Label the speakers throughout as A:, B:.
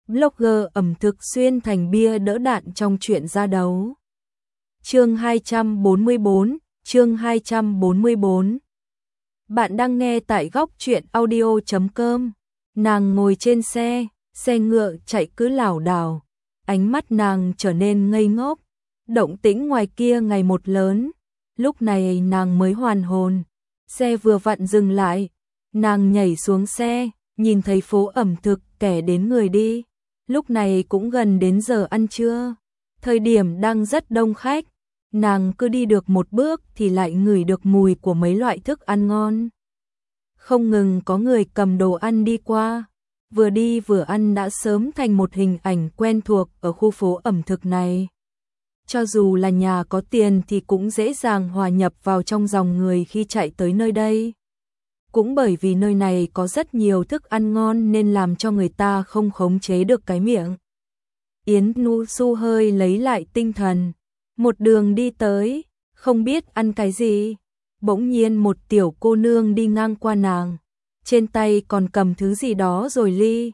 A: Blogger ẩm thực xuyên thành bia đỡ đạn trong chuyện ra đấu. Chương 244, chương 244. Bạn đang nghe tại góc truyện audio.com. Nàng ngồi trên xe ngựa chạy cứ lảo đảo, ánh mắt nàng trở nên ngây ngốc, động tĩnh ngoài kia ngày một lớn, lúc này nàng mới hoàn hồn. Xe vừa vặn dừng lại, nàng nhảy xuống xe, nhìn thấy phố ẩm thực kẻ đến người đi. Lúc này cũng gần đến giờ ăn trưa, thời điểm đang rất đông khách, nàng cứ đi được một bước thì lại ngửi được mùi của mấy loại thức ăn ngon. Không ngừng có người cầm đồ ăn đi qua, vừa đi vừa ăn đã sớm thành một hình ảnh quen thuộc ở khu phố ẩm thực này. Cho dù là nhà có tiền thì cũng dễ dàng hòa nhập vào trong dòng người khi chạy tới nơi đây. Cũng bởi vì nơi này có rất nhiều thức ăn ngon nên làm cho người ta không khống chế được cái miệng. Yến Nu Su hơi lấy lại tinh thần, một đường đi tới, không biết ăn cái gì. Bỗng nhiên một tiểu cô nương đi ngang qua nàng, trên tay còn cầm thứ gì đó rồi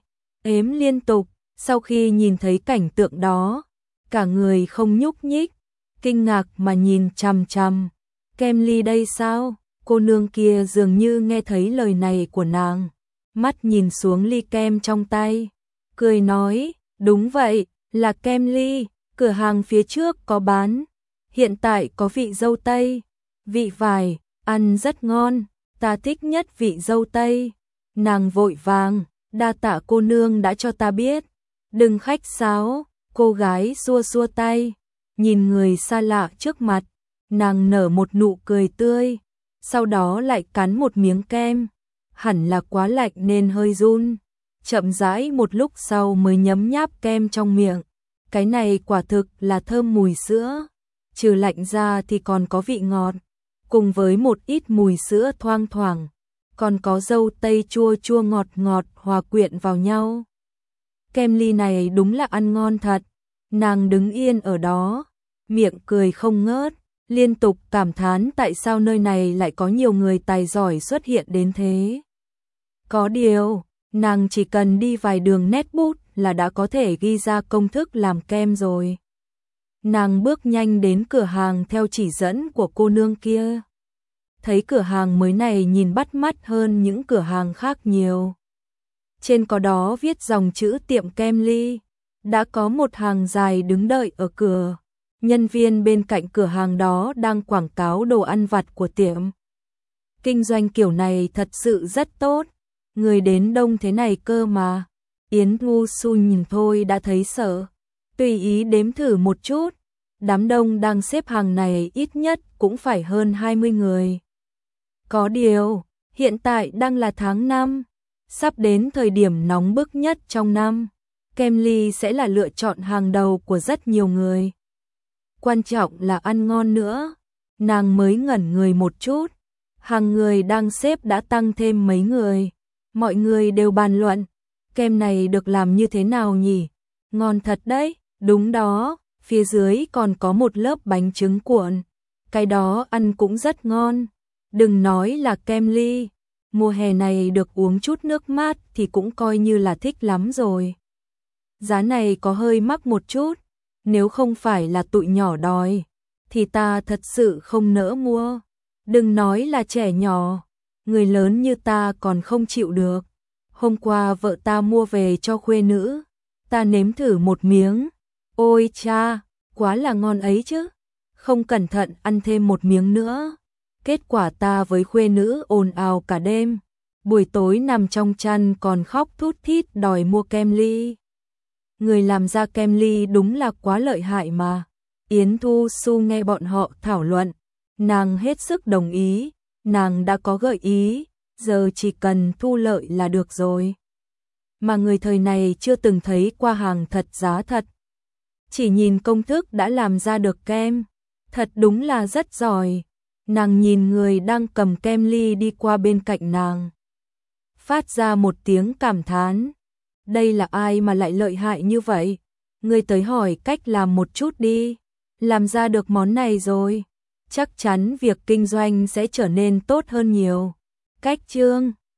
A: ếm liên tục. Sau khi nhìn thấy cảnh tượng đó, cả người không nhúc nhích, kinh ngạc mà nhìn chằm chằm. Kem ly đây sao? Cô nương kia dường như nghe thấy lời này của nàng, mắt nhìn xuống ly kem trong tay, cười nói, đúng vậy, là kem ly, cửa hàng phía trước có bán, hiện tại có vị dâu tây, vị vải, ăn rất ngon, ta thích nhất vị dâu tây. Nàng vội vàng, đa tạ cô nương đã cho ta biết, đừng khách sáo. Cô gái xua xua tay, nhìn người xa lạ trước mặt, nàng nở một nụ cười tươi, sau đó lại cắn một miếng kem, hẳn là quá lạnh nên hơi run, chậm rãi một lúc sau mới nhấm nháp kem trong miệng. Cái này quả thực là thơm mùi sữa, trừ lạnh ra thì còn có vị ngọt, cùng với một ít mùi sữa thoang thoảng, còn có dâu tây chua chua ngọt ngọt hòa quyện vào nhau. Kem ly này đúng là ăn ngon thật. Nàng đứng yên ở đó, miệng cười không ngớt, liên tục cảm thán tại sao nơi này lại có nhiều người tài giỏi xuất hiện đến thế. Có điều, nàng chỉ cần đi vài đường nét bút là đã có thể ghi ra công thức làm kem rồi. Nàng bước nhanh đến cửa hàng theo chỉ dẫn của cô nương kia. Thấy cửa hàng mới này nhìn bắt mắt hơn những cửa hàng khác nhiều. Trên có đó viết dòng chữ tiệm kem ly. Đã có một hàng dài đứng đợi ở cửa. Nhân viên bên cạnh cửa hàng đó đang quảng cáo đồ ăn vặt của tiệm. Kinh doanh kiểu này thật sự rất tốt. Người đến đông thế này cơ mà. Yến Nu Su nhìn thôi đã thấy sợ. Tùy ý đếm thử một chút. Đám đông đang xếp hàng này ít nhất cũng phải hơn 20 người. Có điều, hiện tại đang là tháng 5. Sắp đến thời điểm nóng bức nhất trong năm. Kem ly sẽ là lựa chọn hàng đầu của rất nhiều người. Quan trọng là ăn ngon nữa. Nàng mới ngẩn người một chút. Hàng người đang xếp đã tăng thêm mấy người. Mọi người đều bàn luận. Kem này được làm như thế nào nhỉ? Ngon thật đấy. Đúng đó, phía dưới còn có một lớp bánh trứng cuộn. Cái đó ăn cũng rất ngon. Đừng nói là kem ly. Mùa hè này được uống chút nước mát thì cũng coi như là thích lắm rồi. Giá này có hơi mắc một chút, nếu không phải là tụi nhỏ đòi, thì ta thật sự không nỡ mua. Đừng nói là trẻ nhỏ, người lớn như ta còn không chịu được. Hôm qua vợ ta mua về cho khuê nữ, ta nếm thử một miếng. Ôi cha, quá là ngon ấy chứ. Không cẩn thận ăn thêm một miếng nữa. Kết quả ta với khuê nữ ồn ào cả đêm. Buổi tối nằm trong chăn còn khóc thút thít đòi mua kem ly. Người làm ra kem ly đúng là quá lợi hại mà. Yến Nu Su nghe bọn họ thảo luận, nàng hết sức đồng ý, nàng đã có gợi ý, giờ chỉ cần thu lợi là được rồi. Mà người thời này chưa từng thấy qua hàng thật giá thật. Chỉ nhìn công thức đã làm ra được kem, thật đúng là rất giỏi. Nàng nhìn người đang cầm kem ly đi qua bên cạnh nàng, phát ra một tiếng cảm thán. Đây là ai mà lại lợi hại như vậy? Ngươi tới hỏi cách làm một chút đi. Làm ra được món này rồi, chắc chắn việc kinh doanh sẽ trở nên tốt hơn nhiều. Cách chương